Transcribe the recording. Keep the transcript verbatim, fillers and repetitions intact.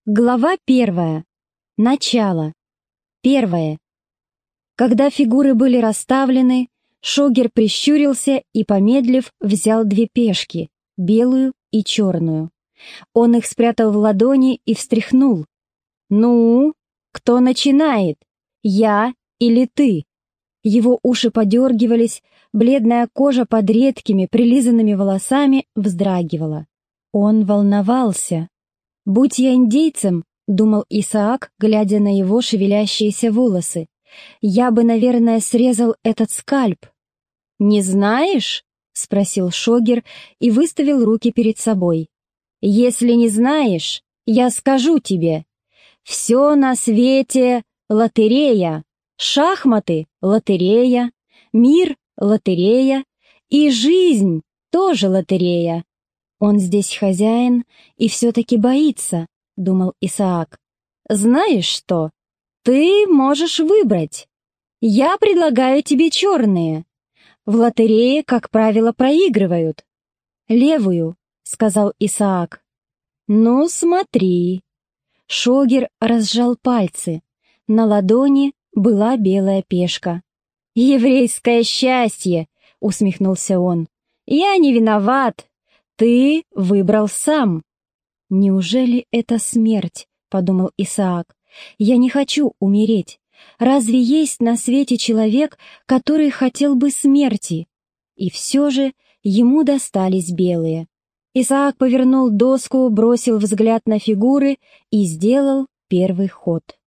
Глава первая. Начало. Первое. Когда фигуры были расставлены, Шогер прищурился и, помедлив, взял две пешки, белую и черную. Он их спрятал в ладони и встряхнул. «Ну, кто начинает? Я или ты?» Его уши подергивались, бледная кожа под редкими, прилизанными волосами вздрагивала. Он волновался. «Будь я индейцем, — думал Исаак, глядя на его шевелящиеся волосы, — я бы, наверное, срезал этот скальп». «Не знаешь?» — спросил Шогер и выставил руки перед собой. «Если не знаешь, я скажу тебе. Все на свете — лотерея, шахматы — лотерея, мир — лотерея, и жизнь тоже лотерея». «Он здесь хозяин и все-таки боится», — думал Исаак. «Знаешь что? Ты можешь выбрать. Я предлагаю тебе черные. В лотерее, как правило, проигрывают». «Левую», — сказал Исаак. «Ну, смотри». Шогер разжал пальцы. На ладони была белая пешка. «Еврейское счастье!» — усмехнулся он. «Я не виноват. Ты выбрал сам». «Неужели это смерть?» — подумал Исаак. «Я не хочу умереть. Разве есть на свете человек, который хотел бы смерти?» И все же ему достались белые. Исаак повернул доску, бросил взгляд на фигуры и сделал первый ход.